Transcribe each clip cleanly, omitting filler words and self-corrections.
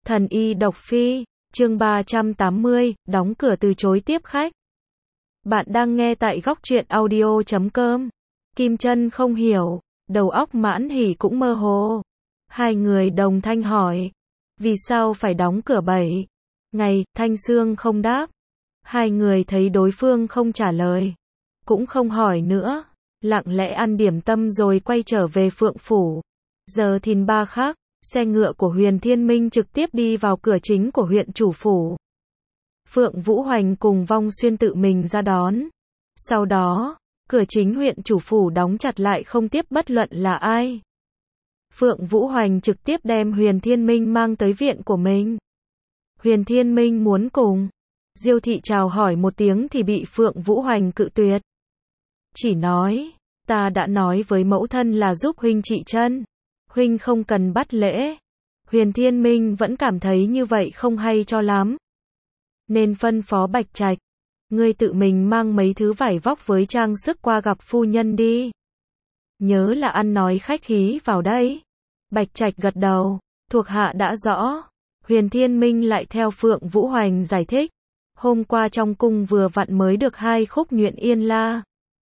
Thần y độc phi, chương 380, đóng cửa từ chối tiếp khách. Bạn đang nghe tại góc truyện audio.com. Kim Chân không hiểu, đầu óc Mãn Hỉ cũng mơ hồ. Hai người đồng thanh hỏi, vì sao phải đóng cửa 7 ngày, Thanh Sương không đáp. Hai người thấy đối phương không trả lời, cũng không hỏi nữa, lặng lẽ ăn điểm tâm rồi quay trở về Phượng Phủ. Giờ thìn 3 khác, xe ngựa của Huyền Thiên Minh trực tiếp đi vào cửa chính của huyện chủ phủ. Phượng Vũ Hoành cùng Vong Xuyên tự mình ra đón. Sau đó, cửa chính huyện chủ phủ đóng chặt lại không tiếp bất luận là ai. Phượng Vũ Hoành trực tiếp đem Huyền Thiên Minh mang tới viện của mình. Huyền Thiên Minh muốn cùng Diêu thị chào hỏi một tiếng thì bị Phượng Vũ Hoành cự tuyệt. Chỉ nói, ta đã nói với mẫu thân là giúp huynh trị chân, huynh không cần bắt lễ. Huyền Thiên Minh vẫn cảm thấy như vậy không hay cho lắm, nên phân phó Bạch Trạch, ngươi tự mình mang mấy thứ vải vóc với trang sức qua gặp phu nhân đi. Nhớ là ăn nói khách khí vào đây. Bạch Trạch gật đầu, thuộc hạ đã rõ. Huyền Thiên Minh lại theo Phượng Vũ Hoành giải thích, hôm qua trong cung vừa vặn mới được 2 khúc nhuyễn yên la.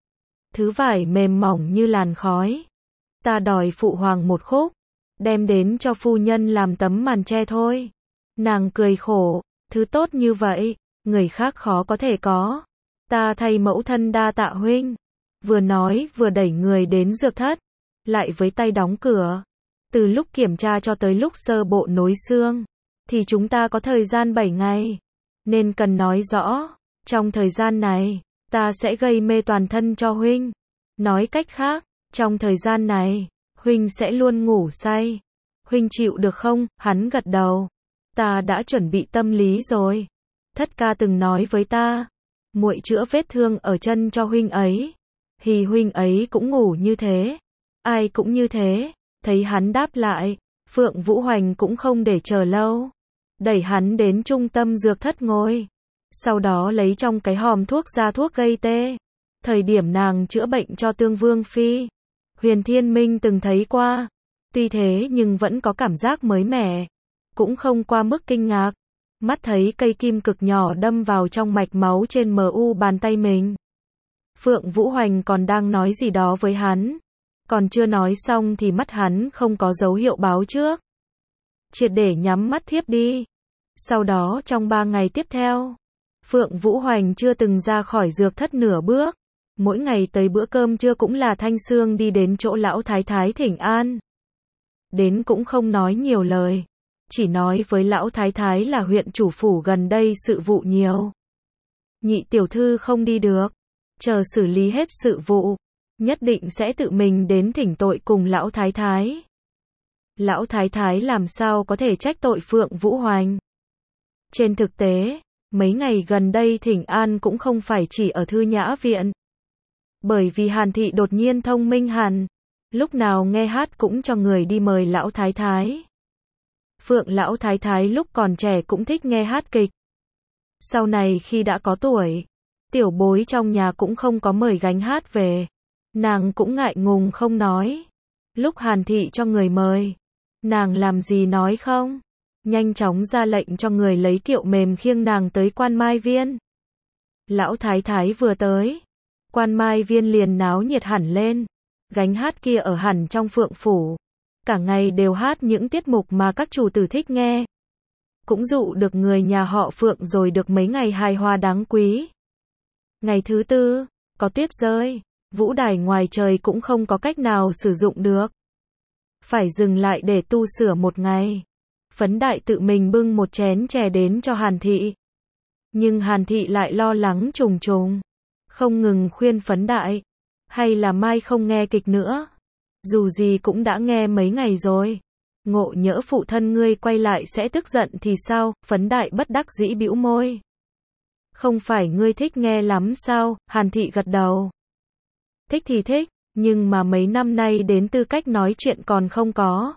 Thứ vải mềm mỏng như làn khói. Ta đòi phụ hoàng 1 khúc, đem đến cho phu nhân làm tấm màn che thôi. Nàng cười khổ, thứ tốt như vậy, người khác khó có thể có. Ta thay mẫu thân đa tạ huynh. Vừa nói vừa đẩy người đến dược thất, lại với tay đóng cửa. Từ lúc kiểm tra cho tới lúc sơ bộ nối xương, thì chúng ta có thời gian 7 ngày. Nên cần nói rõ, trong thời gian này, ta sẽ gây mê toàn thân cho huynh. Nói cách khác, trong thời gian này, huynh sẽ luôn ngủ say. Huynh chịu được không? Hắn gật đầu. Ta đã chuẩn bị tâm lý rồi. Thất ca từng nói với ta, muội chữa vết thương ở chân cho huynh ấy. Thì huynh ấy cũng ngủ như thế. Ai cũng như thế. Thấy hắn đáp lại, Phượng Vũ Hoành cũng không để chờ lâu. Đẩy hắn đến trung tâm dược thất ngồi. Sau đó lấy trong cái hòm thuốc ra thuốc gây tê. Thời điểm nàng chữa bệnh cho Tương Vương Phi, Huyền Thiên Minh từng thấy qua. Tuy thế nhưng vẫn có cảm giác mới mẻ. Cũng không qua mức kinh ngạc. Mắt thấy cây kim cực nhỏ đâm vào trong mạch máu trên mu bàn tay mình. Phượng Vũ Hoành còn đang nói gì đó với hắn. Còn chưa nói xong thì mắt hắn không có dấu hiệu báo trước. Triệt để nhắm mắt thiếp đi. Sau đó trong 3 ngày tiếp theo, Phượng Vũ Hoành chưa từng ra khỏi dược thất nửa bước. Mỗi ngày tới bữa cơm trưa cũng là Thanh Sương đi đến chỗ lão thái thái thỉnh an. Đến cũng không nói nhiều lời. Chỉ nói với lão thái thái là huyện chủ phủ gần đây sự vụ nhiều. Nhị tiểu thư không đi được. Chờ xử lý hết sự vụ, nhất định sẽ tự mình đến thỉnh tội cùng lão thái thái. Lão thái thái làm sao có thể trách tội Phượng Vũ Hoành. Trên thực tế, mấy ngày gần đây thỉnh an cũng không phải chỉ ở Thư Nhã Viện. Bởi vì Hàn Thị đột nhiên thông minh hẳn, lúc nào nghe hát cũng cho người đi mời lão thái thái. Phượng lão thái thái lúc còn trẻ cũng thích nghe hát kịch. Sau này khi đã có tuổi, tiểu bối trong nhà cũng không có mời gánh hát về. Nàng cũng ngại ngùng không nói. Lúc Hàn Thị cho người mời, nàng làm gì nói không? Nhanh chóng ra lệnh cho người lấy kiệu mềm khiêng nàng tới Quan Mai Viên. Lão thái thái vừa tới, Quan Mai Viên liền náo nhiệt hẳn lên. Gánh hát kia ở hẳn trong Phượng Phủ. Cả ngày đều hát những tiết mục mà các chủ tử thích nghe. Cũng dụ được người nhà họ Phượng rồi được mấy ngày hài hòa đáng quý. Ngày thứ 4, có tuyết rơi. Vũ đài ngoài trời cũng không có cách nào sử dụng được. Phải dừng lại để tu sửa 1 ngày. Phấn Đại tự mình bưng một chén chè đến cho Hàn Thị. Nhưng Hàn Thị lại lo lắng trùng trùng. Không ngừng khuyên Phấn Đại. Hay là mai không nghe kịch nữa. Dù gì cũng đã nghe mấy ngày rồi. Ngộ nhỡ phụ thân ngươi quay lại sẽ tức giận thì sao? Phấn Đại bất đắc dĩ bĩu môi. Không phải ngươi thích nghe lắm sao? Hàn Thị gật đầu. Thích thì thích, nhưng mà mấy năm nay đến tư cách nói chuyện còn không có.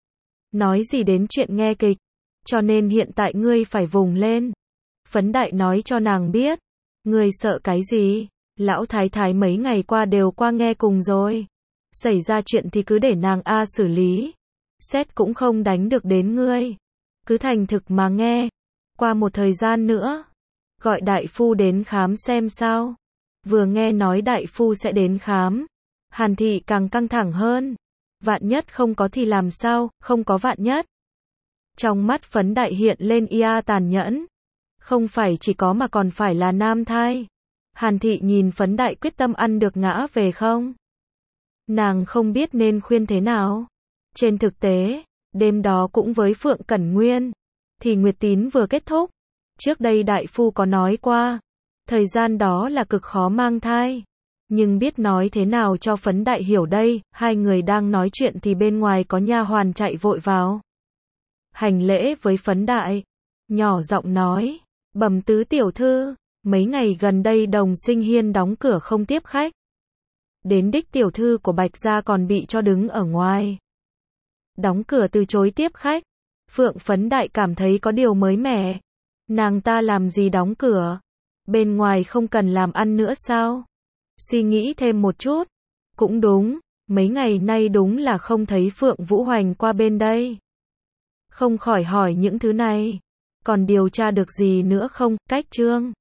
Nói gì đến chuyện nghe kịch, cho nên hiện tại ngươi phải vùng lên. Phấn Đại nói cho nàng biết, ngươi sợ cái gì? Lão thái thái mấy ngày qua đều qua nghe cùng rồi. Xảy ra chuyện thì cứ để nàng xử lý. Xét cũng không đánh được đến ngươi. cứ thành thực mà nghe. Qua một thời gian nữa, gọi đại phu đến khám xem sao. Vừa nghe nói đại phu sẽ đến khám, Hàn Thị càng căng thẳng hơn. Vạn nhất không có thì làm sao, không có vạn nhất. Trong mắt Phấn Đại hiện lên tàn nhẫn. Không phải chỉ có mà còn phải là nam thai. Hàn Thị nhìn Phấn Đại quyết tâm ăn được ngã về không. Nàng không biết nên khuyên thế nào. Trên thực tế, đêm đó cũng với Phượng Cẩn Nguyên, thì Nguyệt Tín vừa kết thúc. Trước đây đại phu có nói qua, thời gian đó là cực khó mang thai. Nhưng biết nói thế nào cho Phấn Đại hiểu đây, hai người đang nói chuyện thì bên ngoài có nha hoàn chạy vội vào. Hành lễ với Phấn Đại, nhỏ giọng nói, bẩm tứ tiểu thư, mấy ngày gần đây Đồng Sinh Hiên đóng cửa không tiếp khách. Đến đích tiểu thư của Bạch gia còn bị cho đứng ở ngoài. Đóng cửa từ chối tiếp khách. Phượng Phấn Đại cảm thấy có điều mới mẻ. Nàng ta làm gì đóng cửa? Bên ngoài không cần làm ăn nữa sao? Suy nghĩ thêm một chút. Cũng đúng, mấy ngày nay đúng là không thấy Phượng Vũ Hoành qua bên đây. Không khỏi hỏi những thứ này. Còn điều tra được gì nữa không? Cách Trương